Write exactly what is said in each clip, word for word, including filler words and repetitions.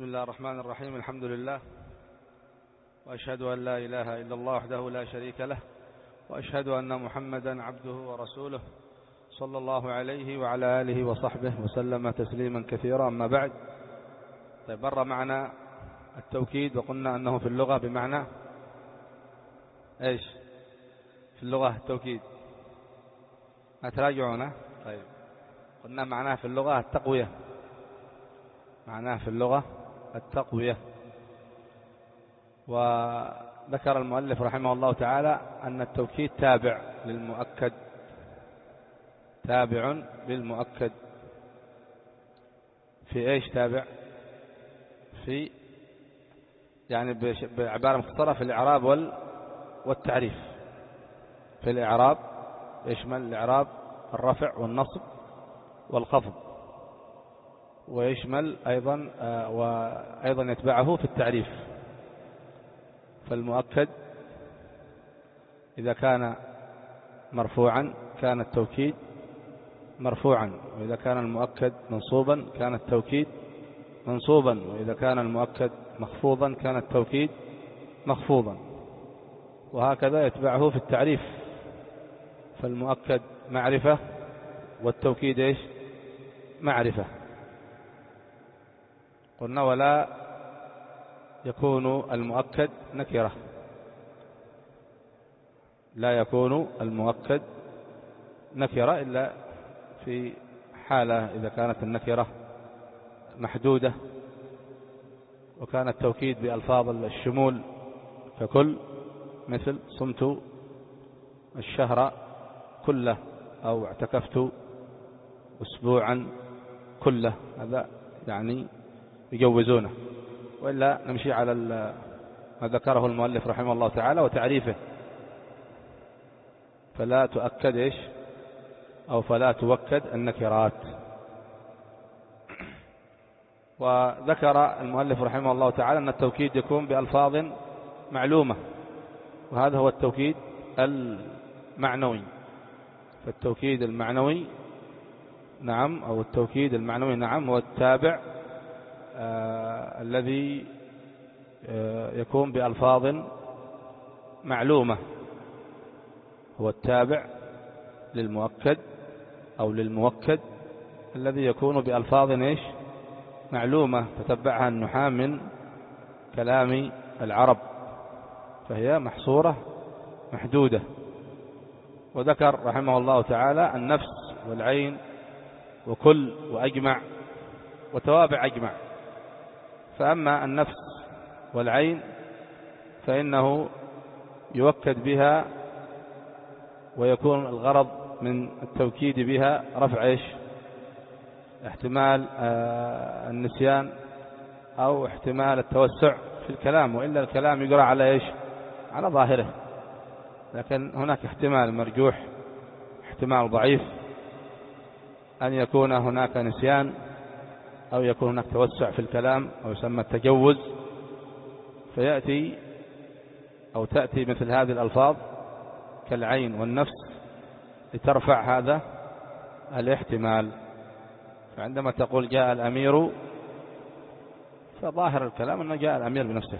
بسم الله الرحمن الرحيم. الحمد لله، وأشهد أن لا إله إلا الله وحده لا شريك له، وأشهد أن محمدا عبده ورسوله صلى الله عليه وعلى آله وصحبه وسلم تسليما كثيرا. أما بعد، طيب مر معنا التوكيد وقلنا أنه في اللغة بمعنى إيش؟ في اللغة التوكيد أتراجعونه. طيب قلنا معناه في اللغة التقوية، معناه في اللغة التقوية. وذكر المؤلف رحمه الله تعالى أن التوكيد تابع للمؤكد، تابع للمؤكد. في إيش تابع؟ في يعني بعبارة مختصرة في الإعراب والتعريف. في الإعراب يشمل الإعراب الرفع والنصب والخفض، ويشمل أيضا وأيضا يتبعه في التعريف. فالمؤكد إذا كان مرفوعا كان التوكيد مرفوعا، وإذا كان المؤكد منصوبا كان التوكيد منصوبا، وإذا كان المؤكد مخفوضا كان التوكيد مخفوضا، وهكذا يتبعه في التعريف. فالمؤكد معرفة والتوكيد إيش؟ معرفة. قلنا ولا يكون المؤكد نكرة، لا يكون المؤكد نكرة إلا في حالة إذا كانت النكرة محدودة، وكان التوكيد بألفاظ الشمول ككل، مثل صمت الشهر كله أو اعتكفت أسبوعا كله، هذا يعني يجوزونه. وإلا نمشي على ما ذكره المؤلف رحمه الله تعالى وتعريفه. فلا تؤكد إيش؟ أو فلا توكد النكرات. وذكر المؤلف رحمه الله تعالى أن التوكيد يكون بألفاظ معلومة، وهذا هو التوكيد المعنوي. فالتوكيد المعنوي نعم أو التوكيد المعنوي نعم هو التابع آه الذي آه يكون بألفاظ معلومة، هو التابع للمؤكد أو للموكد الذي يكون بألفاظ إيش؟ معلومة، تتبعها النحاة من كلام العرب، فهي محصورة محدودة. وذكر رحمه الله تعالى النفس والعين وكل وأجمع وتوابع أجمع. فأما النفس والعين فإنه يوكد بها، ويكون الغرض من التوكيد بها رفع إيش؟ احتمال آه النسيان أو احتمال التوسع في الكلام، وإلا الكلام يقرأ على إيش؟ على ظاهره. لكن هناك احتمال مرجوح، احتمال ضعيف أن يكون هناك نسيان أو يكون هناك توسع في الكلام، أو يسمى التجوز. فيأتي أو تأتي مثل هذه الألفاظ كالعين والنفس لترفع هذا الاحتمال. فعندما تقول جاء الأمير، فظاهر الكلام أنه جاء الأمير بنفسه،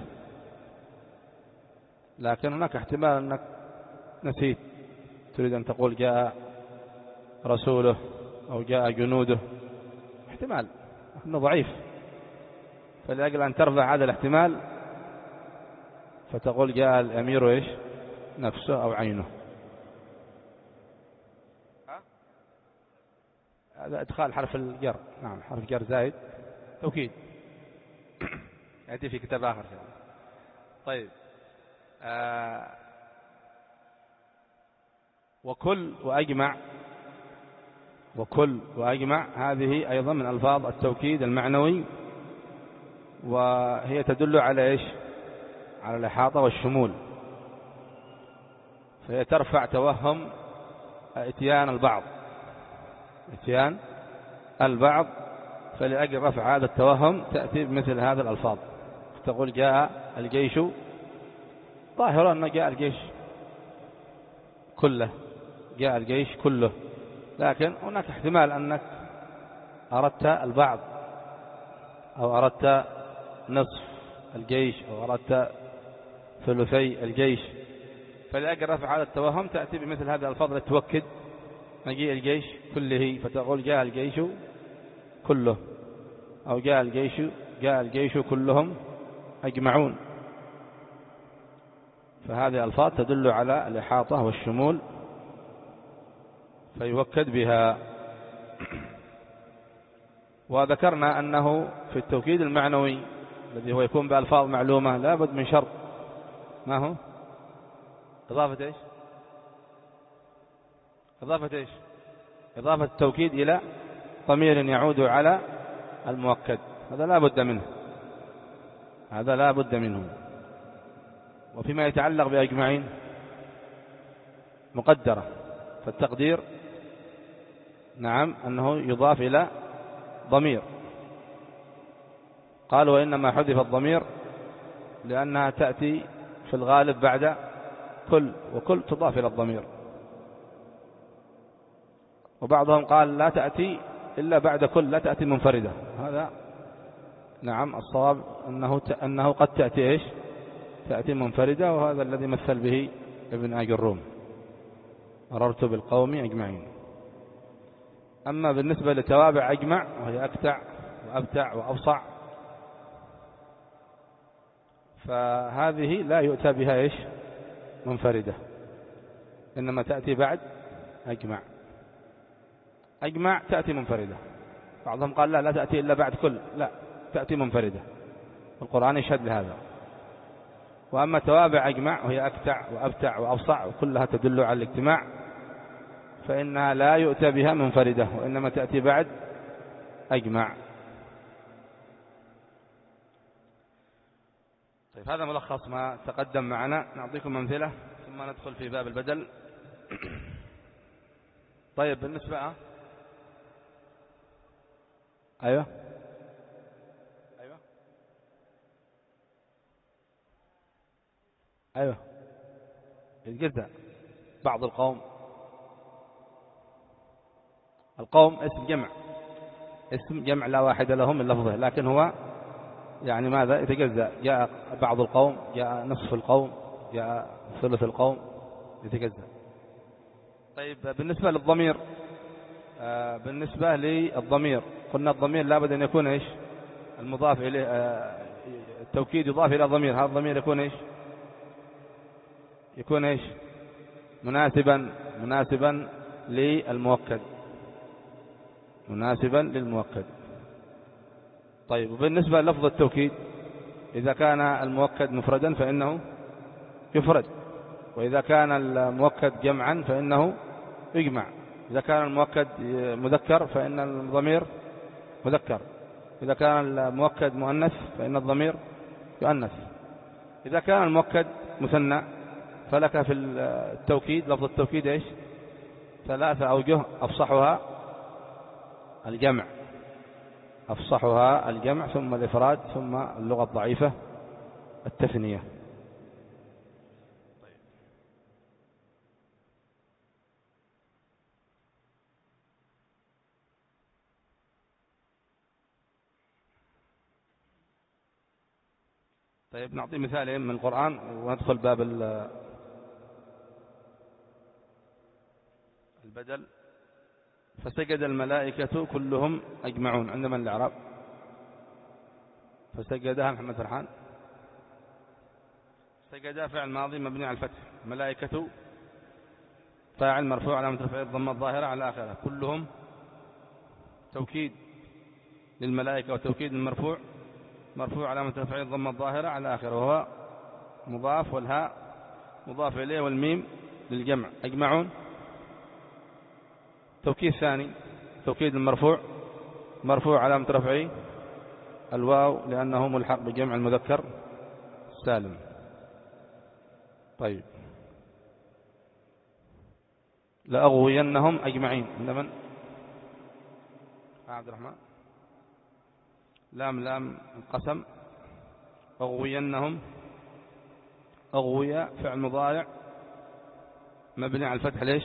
لكن هناك احتمال أنك نسيت، تريد أن تقول جاء رسوله أو جاء جنوده، احتمال أنه ضعيف. فلأجل أن ترفع هذا الاحتمال فتقول جاء الأمير إيش؟ نفسه أو عينه. هذا إدخال حرف الجر، نعم حرف جر زائد توكيد يأتي في كتاب آخر. طيب آه وكل وأجمع، وكل وأجمع هذه أيضا من ألفاظ التوكيد المعنوي، وهي تدل على إيش؟ على الإحاطة والشمول. فهي ترفع توهم اتيان البعض، اتيان البعض. فلأجل رفع هذا التوهم تأتي بمثل هذا الألفاظ، تقول جاء الجيش، ظاهرا أنه جاء الجيش كله، جاء الجيش كله، لكن هناك احتمال أنك أردت البعض أو أردت نصف الجيش أو أردت ثلثي الجيش، فلأجل رفع هذا التوهم تأتي بمثل هذه الألفاظ لتوكد مجيء الجيش كله، فتقول جاء الجيش كله، أو جاء الجيش جاء الجيش كلهم أجمعون. فهذه الألفاظ تدل على الإحاطة والشمول فيوكد بها. وذكرنا أنه في التوكيد المعنوي الذي هو يكون بألفاظ معلومة لا بد من شرط، ما هو؟ إضافة إيش؟ إضافة إيش؟ إضافة التوكيد إلى ضمير يعود على المؤكد، هذا لا بد منه، هذا لا بد منه. وفيما يتعلق بأجمعين مقدرة، فالتقدير نعم أنه يضاف إلى ضمير. قالوا وإنما حذف الضمير لأنها تأتي في الغالب بعد كل، وكل تضاف إلى الضمير. وبعضهم قال لا تأتي إلا بعد كل، لا تأتي منفردة. هذا نعم الصواب أنه أنه قد تأتي إيش؟ تأتي منفردة، وهذا الذي مثل به ابن أجروم، مررت بالقوم أجمعين. أما بالنسبة لتوابع أجمع وهي أكتع وأبتع وأبصع، فهذه لا يؤتى بها إيش؟ منفردة، إنما تأتي بعد أجمع. أجمع تأتي منفردة، بعضهم قال لا لا تأتي إلا بعد كل، لا تأتي منفردة، القرآن يشهد لهذا. وأما توابع أجمع وهي أكتع وأبتع وأبصع وكلها تدل على الاجتماع، فإنها لا يؤتى بها منفردة، وإنما تأتي بعد أجمع. طيب هذا ملخص ما تقدم معنا، نعطيكم أمثلة ثم ندخل في باب البدل. طيب بالنسبة أه؟ أيوة أيوة أيوة يتجزأ بعض القوم. القوم اسم جمع، اسم جمع لا واحد لهم من لفظه، لكن هو يعني ماذا؟ يتجزأ، جاء بعض القوم، جاء نصف القوم، جاء ثلث القوم، يتجزأ. طيب بالنسبة للضمير، آه بالنسبة للضمير قلنا الضمير لابد أن يكون إيش؟ المضاف إليه، آه التوكيد يضاف إلى ضمير، هذا الضمير يكون إيش؟ يكون إيش؟ مناسبا مناسبا للمؤكد، مناسبا للمؤكد. طيب وبالنسبة للفظ التوكيد، إذا كان المؤكد مفردا فإنه يفرد، وإذا كان المؤكد جمعا فإنه يجمع، إذا كان المؤكد مذكر فإن الضمير مذكر، إذا كان المؤكد مؤنث فإن الضمير يؤنث. إذا كان المؤكد مثنى فلك في التوكيد لفظ التوكيد إيش؟ ثلاثة أوجه، أفصحها الجمع، أفصحها الجمع، ثم الإفراد، ثم اللغة الضعيفة التثنية. طيب نعطي مثالين من القرآن وندخل باب البدل. فسجد الملائكة كلهم أجمعون، عندما الإعراب فسجدها محمد فرحان. سجد فعل ماضي مبني على الفتح، ملائكة فاعل مرفوع علامة رفعه الضمة الظاهرة على آخره، كلهم توكيد للملائكة وتوكيد المرفوع، مرفوع علامة رفعه الضمة الظاهرة على آخره، وهو مضاف، والهاء مضاف إليه، والميم للجمع. أجمعون توكيد ثاني، توكيد المرفوع، مرفوع علامة رفعه الواو لأنه ملحق بجمع المذكر السالم. طيب لأغوينهم أجمعين، عند من؟ عبد الرحمن. لام لام القسم. أغوينهم، أغوي فعل مضارع مبني على الفتح، ليش؟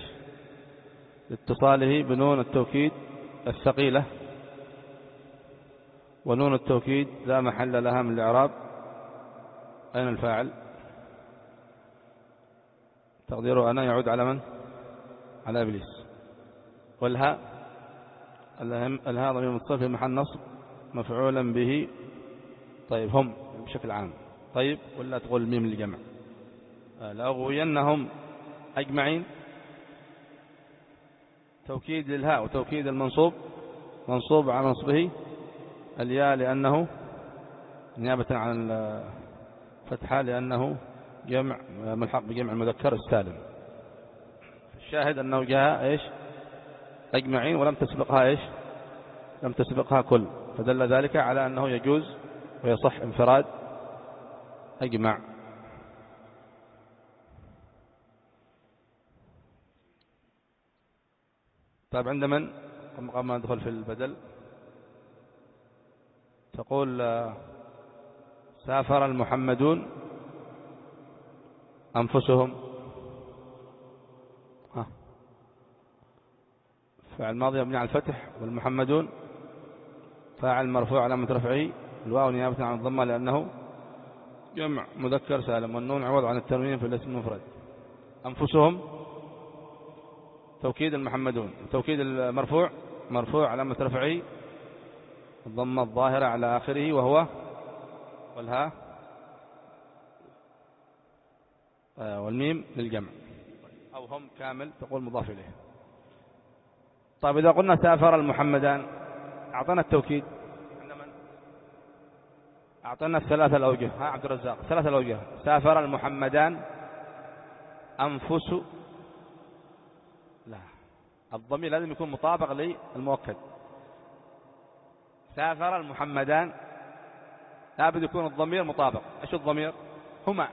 لاتصاله بنون التوكيد الثقيلة، ونون التوكيد لا محل لها من الإعراب. أين الفاعل؟ تقديره أنا يعود على من؟ على إبليس. والهاء الهاء ضمير متصل في محل نصب مفعولا به. طيب هم بشكل عام. طيب ولا تقول الميم للجمع؟ لأغوينهم أجمعين. توكيد للهاء وتوكيد المنصوب منصوب على نصبه الياء لأنه نيابة عن الفتحة لأنه جمع ملحق بجمع المذكر السالم. الشاهد أنه جاء إيش؟ أجمعين ولم تسبقها إيش؟ لم تسبقها كل، فدل ذلك على أنه يجوز ويصح انفراد أجمع. طيب عند من قبل ما ندخل في البدل تقول سافر المحمدون أنفسهم. ها فعل ماضي مبني على الفتح، والمحمدون فاعل مرفوع علامة رفعه الواو نيابة عن الضمة لأنه جمع مذكر سالم، والنون عوض عن التنوين في الاسم المفرد. أنفسهم توكيد المحمدون، توكيد المرفوع مرفوع علامة رفعه الضمة الظاهرة على آخره وهو والها والميم للجمع، أو هم كامل تقول مضاف إليه. طيب إذا قلنا سافر المحمدان أعطنا التوكيد عندما أعطنا الثلاثة الأوجه. ها عبد الرزاق ثلاثة الأوجه. سافر المحمدان أنفس، لا الضمير لازم يكون مطابق للمؤكد. سافر المحمدان لابد يكون الضمير مطابق. ايش الضمير؟ هما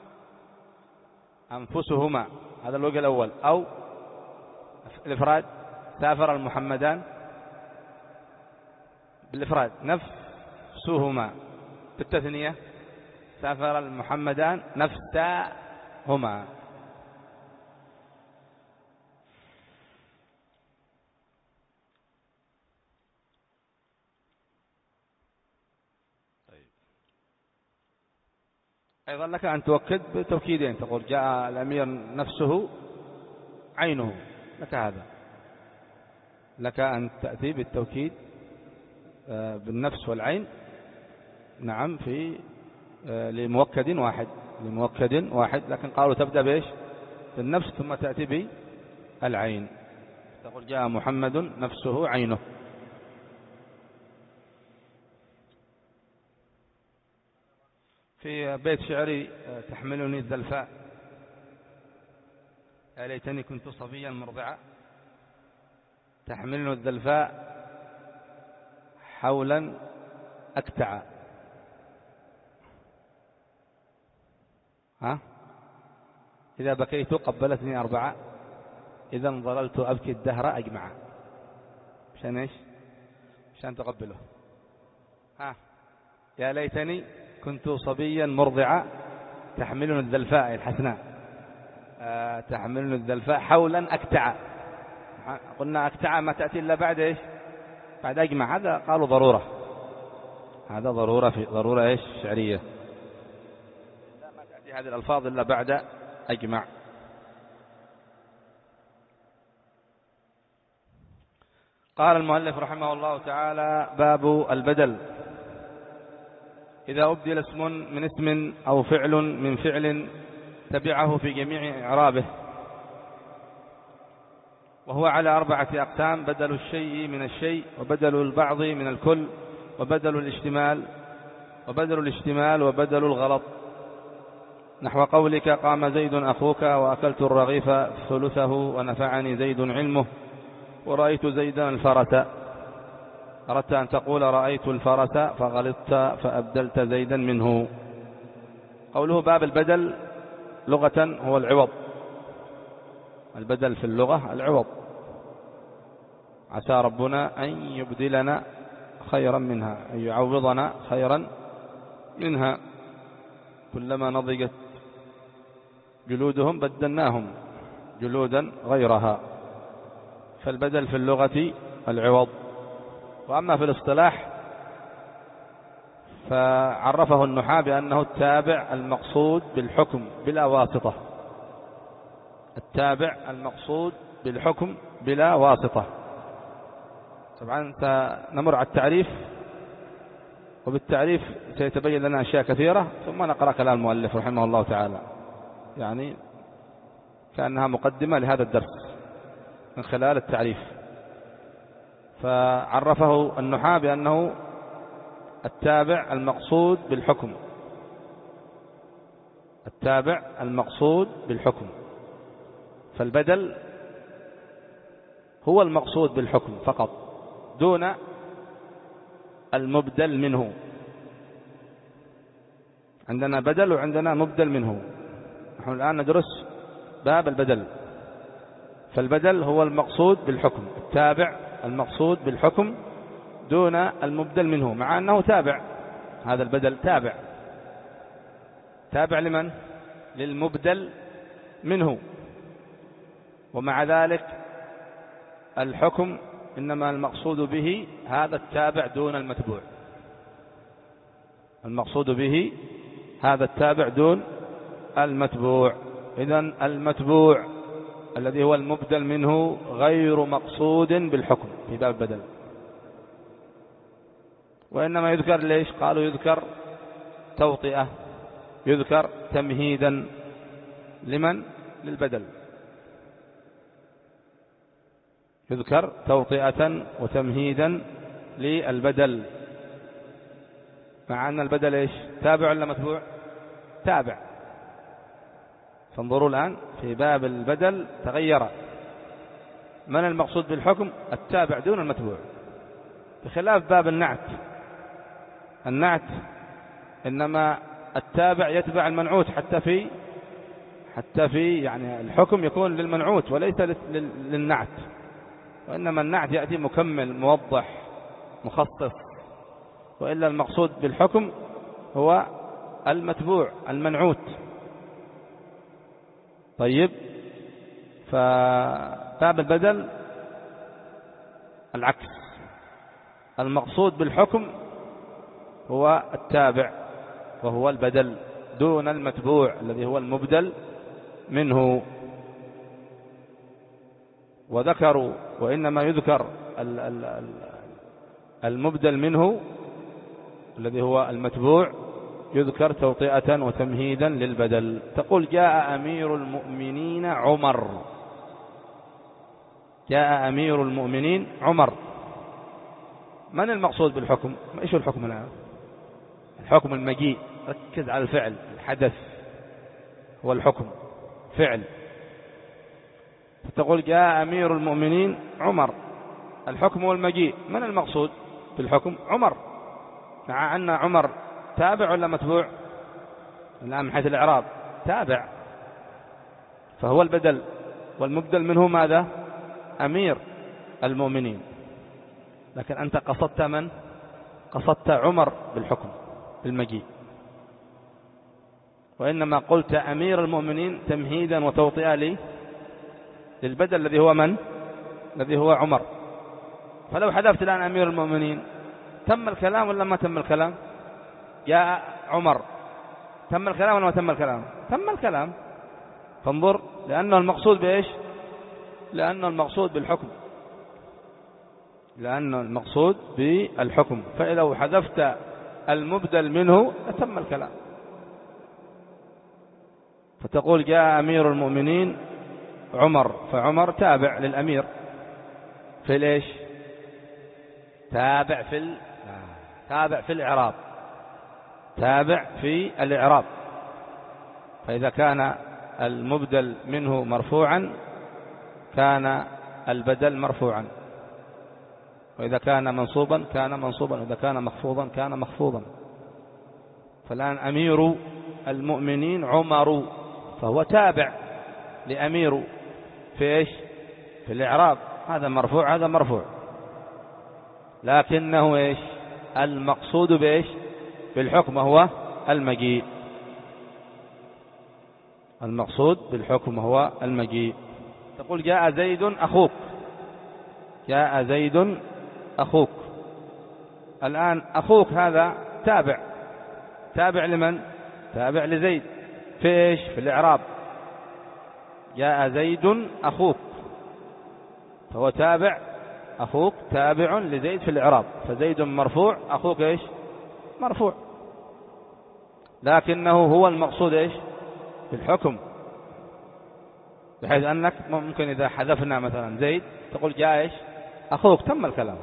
أنفسهما، هذا الوجه الأول. أو الإفراد سافر المحمدان بالإفراد نفسهما، بالتثنية سافر المحمدان نفسهما. أيضا لك أن تؤكد بتوكيدين، تقول جاء الأمير نفسه عينه، لك هذا، لك أن تأتي بالتوكيد بالنفس والعين، نعم، في لمؤكد واحد لمؤكد واحد لكن قالوا تبدأ بإيش؟ بالنفس ثم تأتي بالعين، تقول جاء محمد نفسه عينه. في بيت شعري تحملني الذلفاء يا ليتني كنت صبيا مرضعا، تحملني الذلفاء حولا أكتعا. ها إذا بكيت قبلتني أربعة، إذا ظللت أبكي الدهر أجمعا. مشان إيش؟ مشان تقبله. ها يا ليتني كنت صبيا مرضعا تحملني الذلفاء الحسناء، أه تحملني الذلفاء حولا أكتعا. قلنا أكتعا ما تأتي إلا بعد إيش؟ بعد أجمع. هذا قالوا ضرورة، هذا ضرورة في ضرورة إيش شعرية، ما تأتي هذه الألفاظ إلا بعد أجمع. قال المؤلف رحمه الله تعالى: باب البدل. إذا أبدل اسم من اسم أو فعل من فعل تبعه في جميع إعرابه، وهو على أربعة أقسام: بدل الشيء من الشيء، وبدل البعض من الكل، وبدل الاشتمال وبدل الاشتمال وبدل الغلط. نحو قولك: قام زيد أخوك، وأكلت الرغيف ثلثه، ونفعني زيد علمه، ورأيت زيدا الفرس. أردت أن تقول رأيت الفرس فغلطت فأبدلت زيدا منه. قوله باب البدل لغة هو العوض. البدل في اللغة العوض. عسى ربنا أن يبدلنا خيرا منها، أن يعوضنا خيرا منها. كلما نضجت جلودهم بدلناهم جلودا غيرها. فالبدل في اللغة العوض. وأما في الاصطلاح فعرفه النحاة بأنه التابع المقصود بالحكم بلا واسطة، التابع المقصود بالحكم بلا واسطة. طبعا سنمر على التعريف، وبالتعريف سيتبين لنا أشياء كثيرة، ثم نقرأ كلام المؤلف رحمه الله تعالى، يعني كأنها مقدمة لهذا الدرس من خلال التعريف. فعرفه النحاة بأنه التابع المقصود بالحكم، التابع المقصود بالحكم، فالبدل هو المقصود بالحكم فقط دون المبدل منه. عندنا بدل وعندنا مبدل منه، نحن الآن ندرس باب البدل. فالبدل هو المقصود بالحكم، التابع المقصود بالحكم دون المبدل منه، مع أنه تابع، هذا البدل تابع، تابع لمن؟ للمبدل منه. ومع ذلك الحكم إنما المقصود به هذا التابع دون المتبوع، المقصود به هذا التابع دون المتبوع. إذن المتبوع الذي هو المبدل منه غير مقصود بالحكم في باب البدل، وإنما يذكر ليش؟ قالوا يذكر توطئة، يذكر تمهيدا لمن؟ للبدل، يذكر توطئة وتمهيدا للبدل، مع أن البدل إيش؟ تابع ولا متبوع؟ تابع. فانظروا الآن في باب البدل تغير، من المقصود بالحكم؟ التابع دون المتبوع، بخلاف باب النعت. النعت إنما التابع يتبع المنعوت، حتى في حتى في يعني الحكم يكون للمنعوت وليس للنعت، وإنما النعت يأتي مكمل موضح مخصص، وإلا المقصود بالحكم هو المتبوع المنعوت. طيب، فباب البدل العكس، المقصود بالحكم هو التابع وهو البدل دون المتبوع الذي هو المبدل منه. وذكروا وإنما يذكر المبدل منه الذي هو المتبوع، يذكر توطئة وتمهيدا للبدل. تقول جاء أمير المؤمنين عمر، جاء أمير المؤمنين عمر، من المقصود بالحكم؟ إيش الحكم الآن؟ الحكم المجيء، ركز على الفعل، الحدث هو الحكم، فعل. تقول جاء أمير المؤمنين عمر، الحكم والمجيء، من المقصود بالحكم؟ عمر، مع أن عمر تابع ولا متبوع؟ الآن من حيث الإعراب تابع، فهو البدل، والمبدل منه ماذا؟ أمير المؤمنين. لكن أنت قصدت من؟ قصدت عمر بالحكم بالمجيء، وإنما قلت أمير المؤمنين تمهيدا وتوطئة لي للبدل الذي هو من؟ الذي هو عمر. فلو حذفت الآن أمير المؤمنين تم الكلام ولا ما تم الكلام؟ جاء عمر، تم الكلام ولا ما تم الكلام؟ تم الكلام. فانظر، لأنه المقصود بإيش؟ لأنه المقصود بالحكم، لأنه المقصود بالحكم. فإذا حذفت المبدل منه تم الكلام. فتقول جاء أمير المؤمنين عمر، فعمر تابع للأمير في ليش؟ تابع في ال... تابع في الإعراب، تابع في الإعراب. فإذا كان المبدل منه مرفوعا كان البدل مرفوعا، وإذا كان منصوبا كان منصوبا، وإذا كان مخفوضا كان مخفوضا. فالآن أمير المؤمنين عمر، فهو تابع لأمير في إيش؟ في الإعراب، هذا مرفوع هذا مرفوع، لكنه إيش؟ المقصود بإيش؟ بالحكم هو المجيء، المقصود بالحكم هو المجيء. تقول جاء زيد أخوك، جاء زيد أخوك. الآن أخوك هذا تابع تابع لمن؟ تابع لزيد في إيش؟ في الإعراب. جاء زيد أخوك، فهو تابع، أخوك تابع لزيد في الإعراب، فزيد مرفوع، أخوك إيش؟ مرفوع، لكنه هو المقصود إيش؟ في الحكم، بحيث أنك ممكن إذا حذفنا مثلا زيد تقول جاء إيش؟ أخوك، تم الكلام،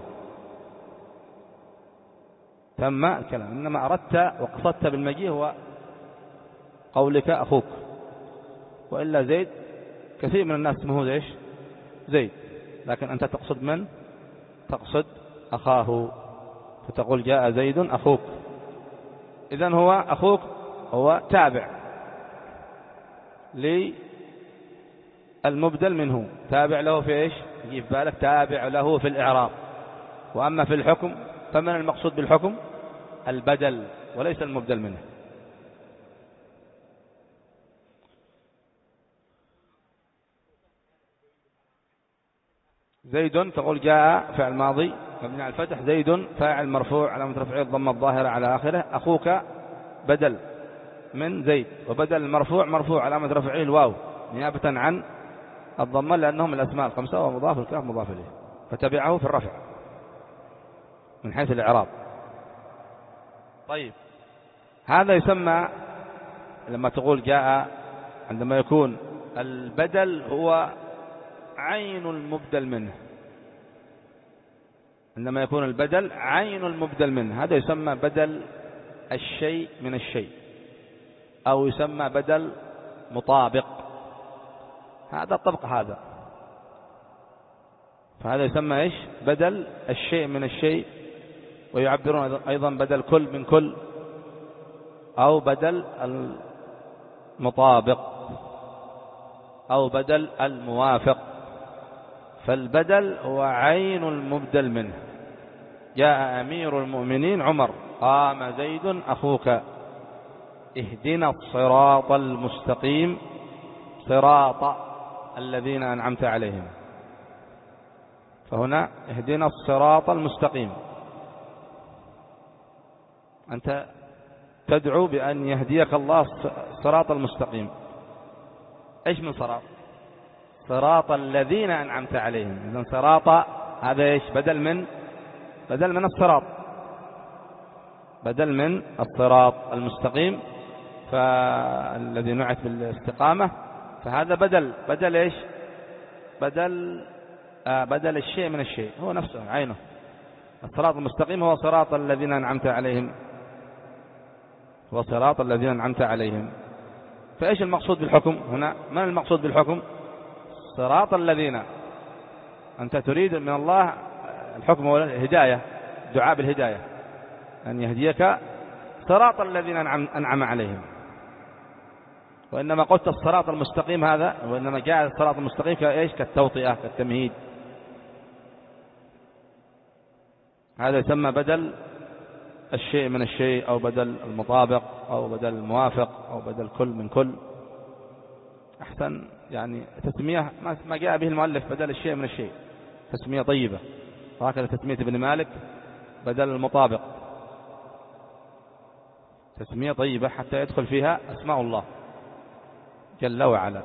تم الكلام. إنما أردت وقصدت بالمجيء هو قولك أخوك، وإلا زيد كثير من الناس اسمه إيش؟ زيد، لكن أنت تقصد من؟ تقصد أخاه، فتقول جاء زيد أخوك. إذن هو أخوك هو تابع للمبدل منه، تابع له في إيش؟ يجي في بالك تابع له في الإعراب. وأما في الحكم فمن المقصود بالحكم؟ البدل وليس المبدل منه. زيد تقول جاء فعل ماضي مبني على الفتح، زيد فاعل مرفوع علامة رفعه الضمة الظاهرة على آخره، أخوك بدل من زيد، وبدل المرفوع مرفوع علامة رفعه الواو نيابة عن الضمة لأنهم الأسماء الخمسة ومضاف الكاف مضاف إليه، فتبعه في الرفع من حيث الإعراب. طيب هذا يسمى لما تقول جاء، عندما يكون البدل هو عين المبدل منه، عندما يكون البدل عين المبدل منه، هذا يسمى بدل الشيء من الشيء، أو يسمى بدل مطابق، هذا طبق هذا، فهذا يسمى إيش؟ بدل الشيء من الشيء. ويعبرون أيضا بدل كل من كل، أو بدل المطابق، أو بدل الموافق. فالبدل هو عين المبدل منه. جاء أمير المؤمنين عمر، قام زيد أخوك، اهدنا الصراط المستقيم صراط الذين أنعمت عليهم، فهنا اهدنا الصراط المستقيم، أنت تدعو بأن يهديك الله الصراط المستقيم. إيش من صراط؟ صراط الذين أنعمت عليهم. إذن صراط هذا إيش؟ بدل من بدل من الصراط، بدل من الصراط المستقيم، فالذي نعت بالاستقامة، فهذا بدل بدل إيش؟ بدل آه بدل الشيء من الشيء، هو نفسه عينه. الصراط المستقيم هو صراط الذين أنعمت عليهم، هو صراط الذين أنعمت عليهم. فإيش المقصود بالحكم هنا؟ من المقصود بالحكم؟ صراط الذين، أنت تريد من الله الحكم هو الهداية، دعاء بالهداية، أن يهديك صراط الذين أنعم عليهم. وإنما قلت الصراط المستقيم هذا، وإنما جاء الصراط المستقيم كإيش؟ كالتوطئة، كالتمهيد. هذا يسمى بدل الشيء من الشيء، أو بدل المطابق، أو بدل الموافق، أو بدل كل من كل. أحسن يعني تسمية ما جاء به المؤلف بدل الشيء من الشيء، تسمية طيبة، وهكذا تسمية ابن مالك بدل المطابق، تسمية طيبة حتى يدخل فيها أسماء الله جل وعلا.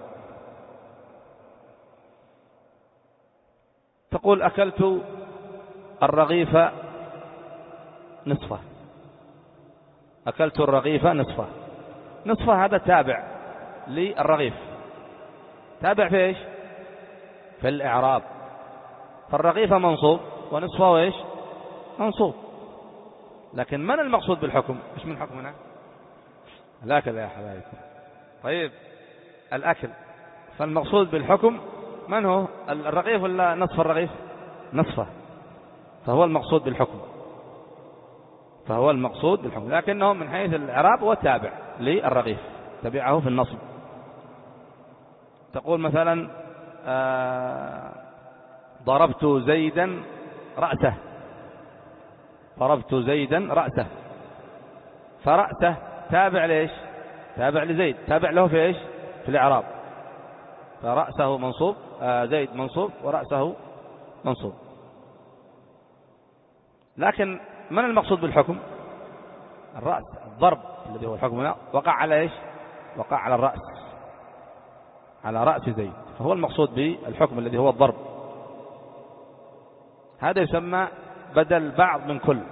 تقول أكلت الرغيف نصفه، أكلت الرغيف نصفه، نصفه هذا تابع للرغيف، تابع في إيش؟ في الإعراب، فالرغيف منصوب ونصفه إيش؟ منصوب. لكن من المقصود بالحكم؟ إيش من حكم هنا؟ الأكل يا حبايب. طيب الأكل، فالمقصود بالحكم من هو؟ الرغيف ولا نصف الرغيف؟ نصفه، فهو المقصود بالحكم، فهو المقصود بالحكم، لكنه من حيث الإعراب هو تابع للرغيف، تبعه في النصب. تقول مثلا آه ضربت زيدا رأسه، ضربت زيدا رأسه، فرأسه تابع ليش؟ تابع لزيد، تابع له في إيش؟ في الإعراب، فرأسه منصوب، آه زيد منصوب ورأسه منصوب. لكن من المقصود بالحكم؟ الرأس. الضرب الذي هو الحكم هنا وقع على إيش؟ وقع على الرأس، على رأس زيد، فهو المقصود بالحكم الذي هو الضرب. هذا يسمى بدل بعض من كل،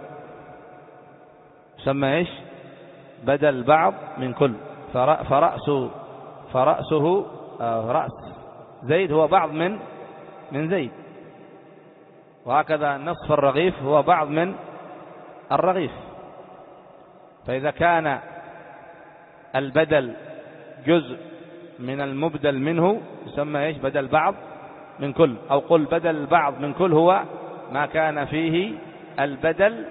يسمى إيش؟ بدل بعض من كل. فرأس فرأسه رأس زيد هو بعض من من زيد، وهكذا نصف الرغيف هو بعض من الرغيف. فإذا كان البدل جزء من المبدل منه يسمى إيش؟ بدل بعض من كل. أو قل بدل بعض من كل هو ما كان فيه البدل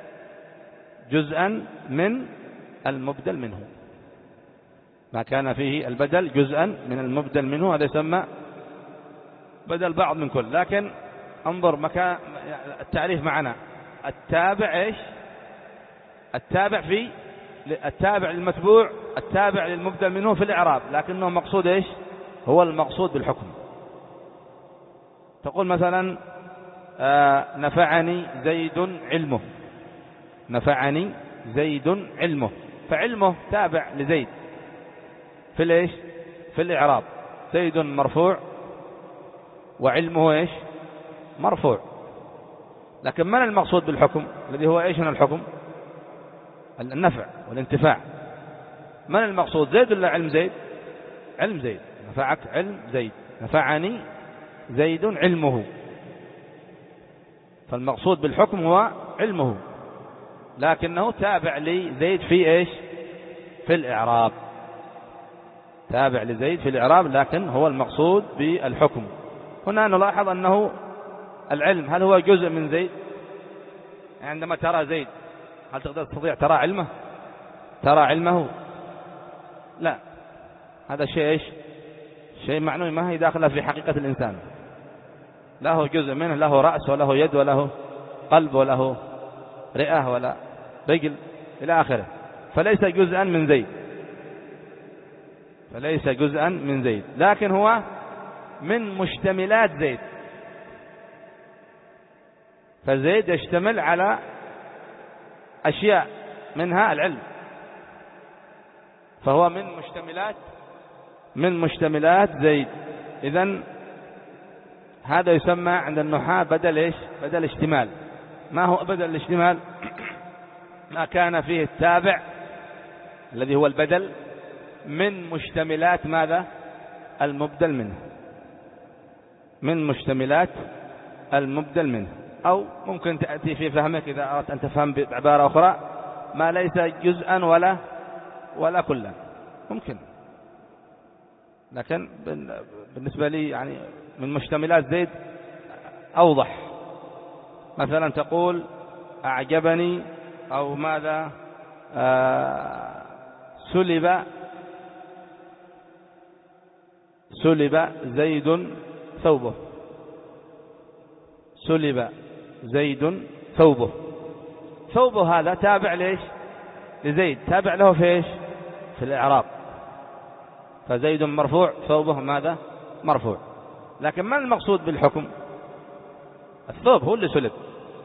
جزءا من المبدل منه، ما كان فيه البدل جزءا من المبدل منه، هذا يسمى بدل بعض من كل. لكن انظر مكان التعريف معنا، التابع إيش؟ التابع في التابع للمتبوع، التابع للمبدل منه في الإعراب، لكنه مقصود إيش؟ هو المقصود بالحكم. تقول مثلا آه نفعني زيد علمه، نفعني زيد علمه، فعلمه تابع لزيد في الإيش؟ في الإعراب. زيد مرفوع وعلمه إيش؟ مرفوع. لكن من المقصود بالحكم الذي هو إيش؟ هنا الحكم النفع والانتفاع. من المقصود، زيد ولا علم زيد؟ علم زيد. نفعك علم زيد، نفعني زيد علمه، فالمقصود بالحكم هو علمه، لكنه تابع لزيد في إيش؟ في الإعراب، تابع لزيد في الإعراب، لكن هو المقصود بالحكم. هنا نلاحظ أنه العلم هل هو جزء من زيد؟ عندما ترى زيد هل تقدر تستطيع ترى علمه؟ ترى علمه؟ لا، هذا شيء إيش؟ شيء معنوي، ما هي داخله في حقيقة الإنسان. له جزء منه، له رأس وله يد وله قلب وله رئة ولا رجل إلى آخره، فليس جزءا من زيد، فليس جزءا من زيد، لكن هو من مشتملات زيد. فزيد يشتمل على أشياء منها العلم، فهو من مشتملات من مشتملات زيد. إذن هذا يسمى عند النحاة بدل إيش؟ بدل اشتمال. ما هو بدل الاشتمال؟ ما كان فيه التابع الذي هو البدل من مشتملات ماذا؟ المبدل منه، من مشتملات المبدل منه. أو ممكن تأتي في فهمك إذا أردت أن تفهم بعبارة أخرى ما ليس جزءا ولا ولا كلا، ممكن. لكن بالنسبة لي يعني من مشتملات زيد أوضح. مثلا تقول أعجبني أو ماذا آه سلب سلب زيد ثوبه، سلب زيد ثوبه. ثوبه هذا تابع ليش؟ لزيد، تابع له في ايش؟ في الإعراب. فزيد مرفوع، ثوبه ماذا؟ مرفوع. لكن ما المقصود بالحكم؟ الثوب هو اللي سلب،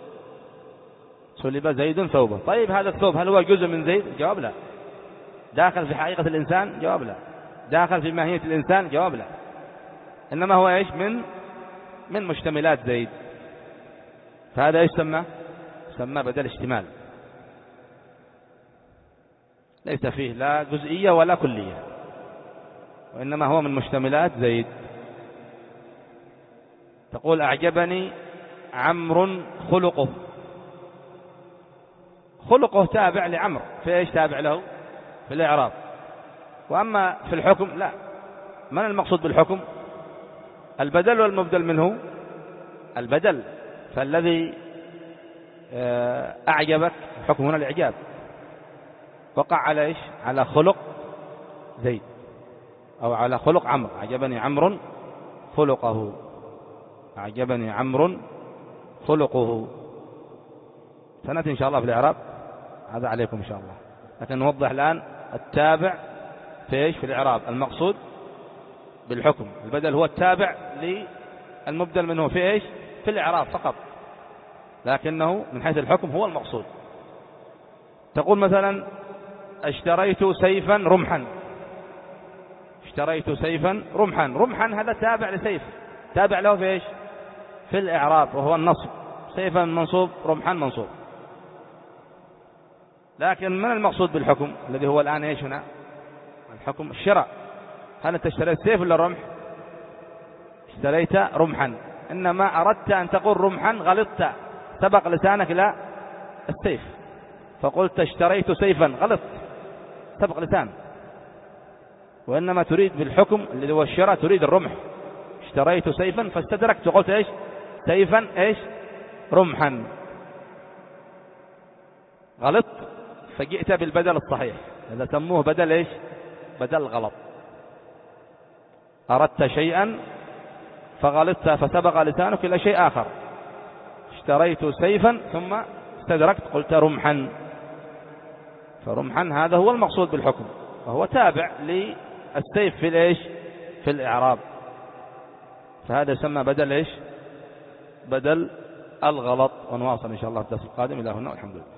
سلب زيد ثوبه. طيب هذا الثوب هل هو جزء من زيد؟ جواب لا. داخل في حقيقة الإنسان؟ جواب لا. داخل في ماهية الإنسان؟ جواب لا. إنما هو ايش؟ من من مشتملات زيد. فهذا يسمى يسمى بدل اشتمال، ليس فيه لا جزئية ولا كلية، وإنما هو من مشتملات زيد. تقول أعجبني عمرو خلقه، خلقه تابع لعمر، في ايش تابع له؟ في الإعراب. وأما في الحكم لا. من المقصود بالحكم؟ البدل والمبدل منه البدل. فالذي أعجبك الحكم هنا الإعجاب، وقع على إيش؟ على خلق زيد أو على خلق عمرو. أعجبني عمرو خلقه، أعجبني عمرو خلقه. سنأتي إن شاء الله في الإعراب، هذا عليكم إن شاء الله. لكن نوضح الآن التابع في إيش؟ في الإعراب. المقصود بالحكم البدل هو التابع للمبدل منه في إيش؟ في الإعراب فقط، لكنه من حيث الحكم هو المقصود. تقول مثلا اشتريت سيفا رمحا، اشتريت سيفا رمحا، رمحا هذا تابع لسيف، تابع له في ايش؟ في الإعراب وهو النصب، سيفا منصوب رمحا منصوب. لكن من المقصود بالحكم الذي هو الآن ايش هنا؟ الحكم الشراء. هل انت اشتريت سيف ولا رمح؟ اشتريت رمحا، إنما أردت أن تقول رمحا غلطت، سبق لسانك إلى السيف فقلت اشتريت سيفا، غلط سبق لسان، وإنما تريد بالحكم الذي هو الشراء تريد الرمح. اشتريت سيفا فاستدركت وقلت ايش؟ سيفا ايش؟ رمحا، غلط فجئت بالبدل الصحيح، هذا سموه بدل ايش؟ بدل غلط. أردت شيئا فغلطت فسبق لسانك إلى شيء آخر، اشتريت سيفا ثم استدركت قلت رمحا، فرمحا هذا هو المقصود بالحكم، وهو تابع للسيف في الايش؟ في الإعراب، فهذا يسمى بدل ايش؟ بدل الغلط. ونواصل إن شاء الله في الدرس القادم. إلى هنا والحمد لله.